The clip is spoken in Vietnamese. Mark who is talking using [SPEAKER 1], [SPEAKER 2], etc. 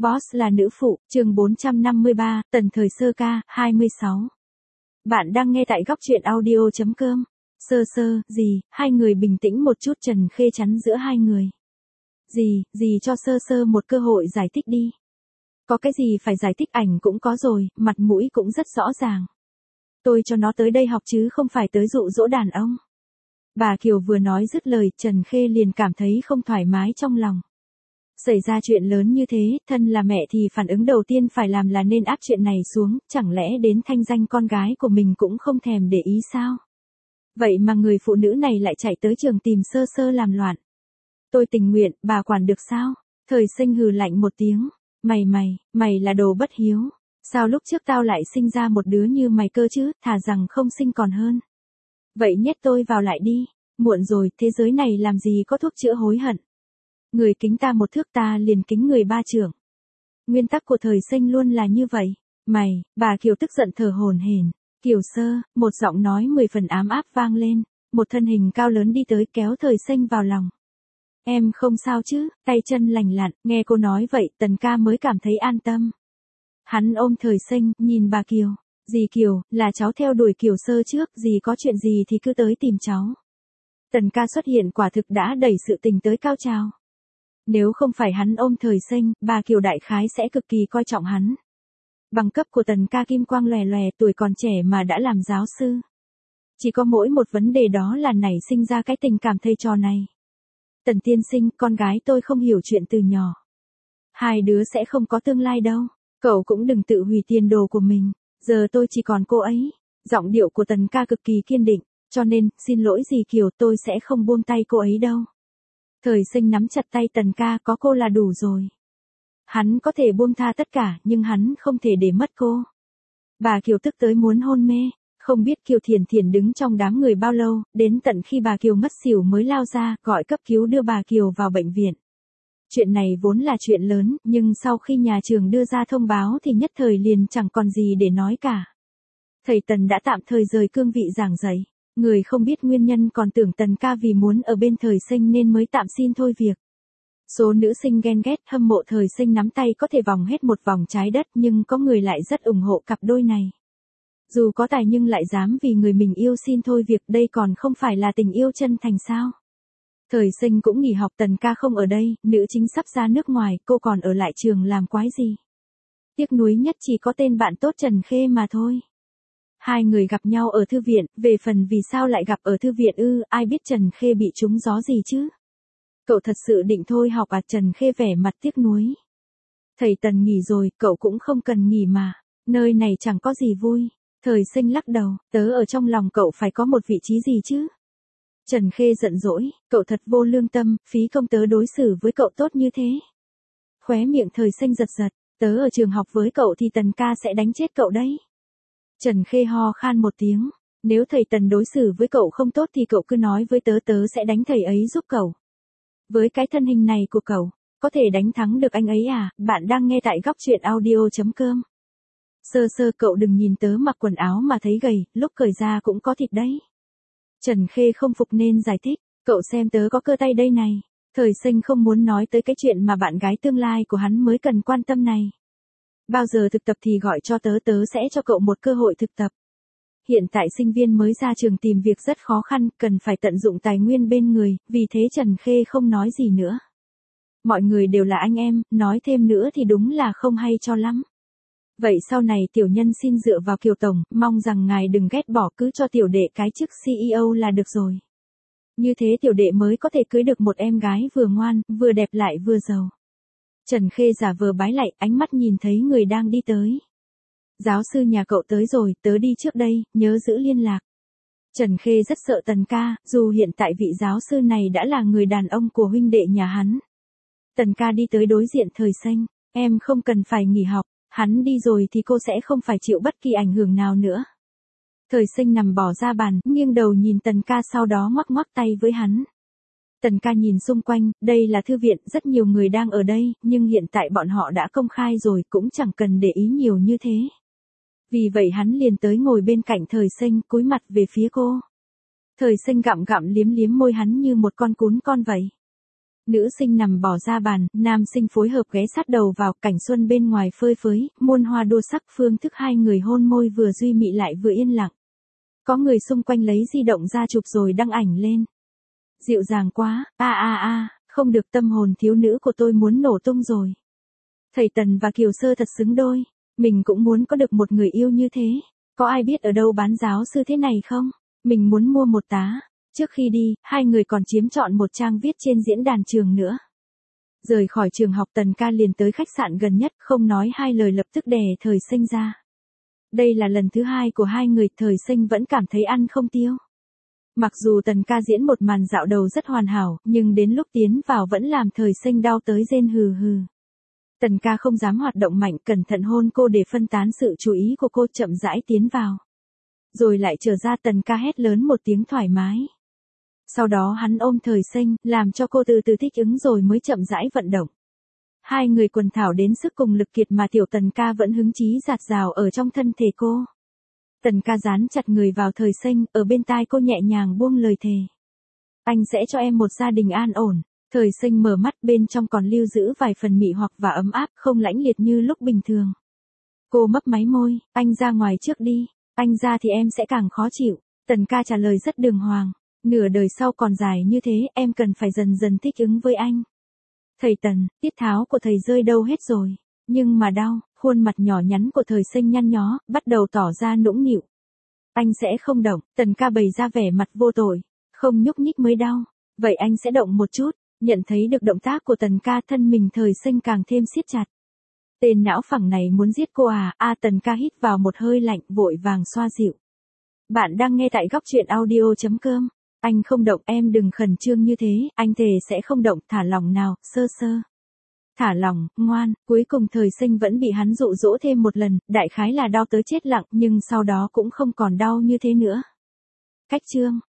[SPEAKER 1] Boss là nữ phụ, chương 453, tần thời sơ ca, 26. Bạn đang nghe tại góc truyện audio.com. Sơ sơ, gì, hai người bình tĩnh một chút, Trần Khê chắn giữa hai người. Gì cho sơ sơ một cơ hội giải thích đi. Có cái gì phải giải thích, ảnh cũng có rồi, mặt mũi cũng rất rõ ràng. Tôi cho nó tới đây học chứ không phải tới dụ dỗ đàn ông. Bà Kiều vừa nói dứt lời, Trần Khê liền cảm thấy không thoải mái trong lòng. Xảy ra chuyện lớn như thế, thân là mẹ thì phản ứng đầu tiên phải làm là nên áp chuyện này xuống, chẳng lẽ đến thanh danh con gái của mình cũng không thèm để ý sao? Vậy mà người phụ nữ này lại chạy tới trường tìm sơ sơ làm loạn. Tôi tình nguyện, bà quản được sao? Thời Sinh hừ lạnh một tiếng. Mày là đồ bất hiếu. Sao lúc trước tao lại sinh ra một đứa như mày cơ chứ, thà rằng không sinh còn hơn. Vậy nhét tôi vào lại đi. Muộn rồi, thế giới này làm gì có thuốc chữa hối hận. Người kính ta một thước ta liền kính người ba trượng. Nguyên tắc của Thời Sinh luôn là như vậy. Bà Kiều tức giận thở hổn hển. Kiều sơ, một giọng nói 10 phần ám áp vang lên. Một thân hình cao lớn đi tới kéo Thời Sinh vào lòng. Em không sao chứ, tay chân lành lặn, nghe cô nói vậy Tần ca mới cảm thấy an tâm. Hắn ôm Thời Sinh, nhìn bà Kiều. Dì Kiều, là cháu theo đuổi Kiều sơ trước, dì có chuyện gì thì cứ tới tìm cháu. Tần ca xuất hiện quả thực đã đẩy sự tình tới cao trào. Nếu không phải hắn ôm Thời Sinh, bà Kiều đại khái sẽ cực kỳ coi trọng hắn. Bằng cấp của Tần ca kim quang lòe lòe, tuổi còn trẻ mà đã làm giáo sư. Chỉ có mỗi một vấn đề đó là nảy sinh ra cái tình cảm thầy trò này. Tần tiên sinh, con gái tôi không hiểu chuyện từ nhỏ. Hai đứa sẽ không có tương lai đâu. Cậu cũng đừng tự hủy tiền đồ của mình. Giờ tôi chỉ còn cô ấy. Giọng điệu của Tần ca cực kỳ kiên định. Cho nên, xin lỗi dì Kiều, tôi sẽ không buông tay cô ấy đâu. Thời Sinh nắm chặt tay Tần ca, có cô là đủ rồi. Hắn có thể buông tha tất cả, nhưng hắn không thể để mất cô. Bà Kiều tức tới muốn hôn mê. Không biết Kiều Thiển Thiển đứng trong đám người bao lâu, đến tận khi bà Kiều ngất xỉu mới lao ra, gọi cấp cứu đưa bà Kiều vào bệnh viện. Chuyện này vốn là chuyện lớn, nhưng sau khi nhà trường đưa ra thông báo thì nhất thời liền chẳng còn gì để nói cả. Thầy Tần đã tạm thời rời cương vị giảng dạy. Người không biết nguyên nhân còn tưởng Tần ca vì muốn ở bên Thời Sinh nên mới tạm xin thôi việc. Số nữ sinh ghen ghét hâm mộ Thời Sinh nắm tay có thể vòng hết một vòng trái đất, nhưng có người lại rất ủng hộ cặp đôi này. Dù có tài nhưng lại dám vì người mình yêu xin thôi việc, đây còn không phải là tình yêu chân thành sao? Thời Sinh cũng nghỉ học, Tần ca không ở đây, nữ chính sắp ra nước ngoài, cô còn ở lại trường làm quái gì? Tiếc nuối nhất chỉ có tên bạn tốt Trần Khê mà thôi. Hai người gặp nhau ở thư viện, về phần vì sao lại gặp ở thư viện ai biết Trần Khê bị trúng gió gì chứ? Cậu thật sự định thôi học à? Trần Khê vẻ mặt tiếc nuối. Thầy Tần nghỉ rồi, cậu cũng không cần nghỉ mà, nơi này chẳng có gì vui. Thời Sinh lắc đầu, tớ ở trong lòng cậu phải có một vị trí gì chứ? Trần Khê giận dỗi, cậu thật vô lương tâm, phí công tớ đối xử với cậu tốt như thế. Khóe miệng Thời Sinh giật giật, tớ ở trường học với cậu thì Tần ca sẽ đánh chết cậu đấy. Trần Khê ho khan một tiếng, nếu thầy Tần đối xử với cậu không tốt thì cậu cứ nói với tớ, tớ sẽ đánh thầy ấy giúp cậu. Với cái thân hình này của cậu, có thể đánh thắng được anh ấy à? Bạn đang nghe tại góc truyện audio.com. Sơ sơ, cậu đừng nhìn tớ mặc quần áo mà thấy gầy, lúc cởi ra cũng có thịt đấy. Trần Khê không phục nên giải thích, cậu xem tớ có cơ tay đây này. Thời Sinh không muốn nói tới cái chuyện mà bạn gái tương lai của hắn mới cần quan tâm này. Bao giờ thực tập thì gọi cho tớ, tớ sẽ cho cậu một cơ hội thực tập. Hiện tại sinh viên mới ra trường tìm việc rất khó khăn, cần phải tận dụng tài nguyên bên người, vì thế Trần Khê không nói gì nữa. Mọi người đều là anh em, nói thêm nữa thì đúng là không hay cho lắm. Vậy sau này tiểu nhân xin dựa vào Kiều Tổng, mong rằng ngài đừng ghét bỏ, cứ cho tiểu đệ cái chức CEO là được rồi. Như thế tiểu đệ mới có thể cưới được một em gái vừa ngoan, vừa đẹp lại vừa giàu. Trần Khê giả vờ bái lạy, ánh mắt nhìn thấy người đang đi tới. Giáo sư nhà cậu tới rồi, tớ đi trước đây, nhớ giữ liên lạc. Trần Khê rất sợ Tần ca, dù hiện tại vị giáo sư này đã là người đàn ông của huynh đệ nhà hắn. Tần ca đi tới đối diện Thời Sinh, em không cần phải nghỉ học. Hắn đi rồi thì cô sẽ không phải chịu bất kỳ ảnh hưởng nào nữa. Thời Sinh nằm bò ra bàn, nghiêng đầu nhìn Tần ca, sau đó ngoắc ngoắc tay với hắn. Tần ca nhìn xung quanh, đây là thư viện, rất nhiều người đang ở đây, nhưng hiện tại bọn họ đã công khai rồi, cũng chẳng cần để ý nhiều như thế. Vì vậy hắn liền tới ngồi bên cạnh Thời Sinh, cúi mặt về phía cô. Thời Sinh gặm gặm liếm liếm môi hắn như một con cún con vậy. Nữ sinh nằm bỏ ra bàn, nam sinh phối hợp ghé sát đầu vào, cảnh xuân bên ngoài phơi phới, muôn hoa đua sắc, phương thức hai người hôn môi vừa duy mị lại vừa yên lặng. Có người xung quanh lấy di động ra chụp rồi đăng ảnh lên. Dịu dàng quá, không được, tâm hồn thiếu nữ của tôi muốn nổ tung rồi. Thầy Tần và Kiều Sơ thật xứng đôi, mình cũng muốn có được một người yêu như thế. Có ai biết ở đâu bán giáo sư thế này không? Mình muốn mua một tá. Trước khi đi, hai người còn chiếm trọn một trang viết trên diễn đàn trường nữa. Rời khỏi trường học, Tần ca liền tới khách sạn gần nhất, không nói hai lời lập tức đè Thời Sinh ra. Đây là lần thứ hai của hai người, Thời Sinh vẫn cảm thấy ăn không tiêu. Mặc dù Tần ca diễn một màn dạo đầu rất hoàn hảo, nhưng đến lúc tiến vào vẫn làm Thời Sinh đau tới rên hừ hừ. Tần ca không dám hoạt động mạnh, cẩn thận hôn cô để phân tán sự chú ý của cô, chậm rãi tiến vào. Rồi lại trở ra, Tần ca hét lớn một tiếng thoải mái. Sau đó hắn ôm Thời Sinh, làm cho cô từ từ thích ứng rồi mới chậm rãi vận động. Hai người quần thảo đến sức cùng lực kiệt mà tiểu Tần ca vẫn hứng chí dạt dào ở trong thân thể cô. Tần ca dán chặt người vào Thời Sinh, ở bên tai cô nhẹ nhàng buông lời thề. Anh sẽ cho em một gia đình an ổn. Thời Sinh mở mắt, bên trong còn lưu giữ vài phần mị hoặc và ấm áp, không lãnh liệt như lúc bình thường. Cô mấp máy môi, anh ra ngoài trước đi, anh ra thì em sẽ càng khó chịu. Tần ca trả lời rất đường hoàng, nửa đời sau còn dài như thế, em cần phải dần dần thích ứng với anh. Thầy Tần, tiết tháo của thầy rơi đâu hết rồi, nhưng mà đau, khuôn mặt nhỏ nhắn của Thời Sinh nhăn nhó, bắt đầu tỏ ra nũng nịu. Anh sẽ không động, Tần ca bày ra vẻ mặt vô tội, không nhúc nhích mới đau, vậy anh sẽ động một chút. Nhận thấy được động tác của Tần ca, thân mình Thời Sinh càng thêm siết chặt. Tên não phẳng này muốn giết cô à? Tần ca hít vào một hơi lạnh, vội vàng xoa dịu. Bạn đang nghe tại góc truyện audio.com. Anh không động, em đừng khẩn trương như thế, anh thề sẽ không động, thả lòng nào, sơ sơ. Thả lòng, ngoan. Cuối cùng Thời Sinh vẫn bị hắn dụ dỗ thêm một lần, đại khái là đau tới chết lặng, nhưng sau đó cũng không còn đau như thế nữa. Cách chương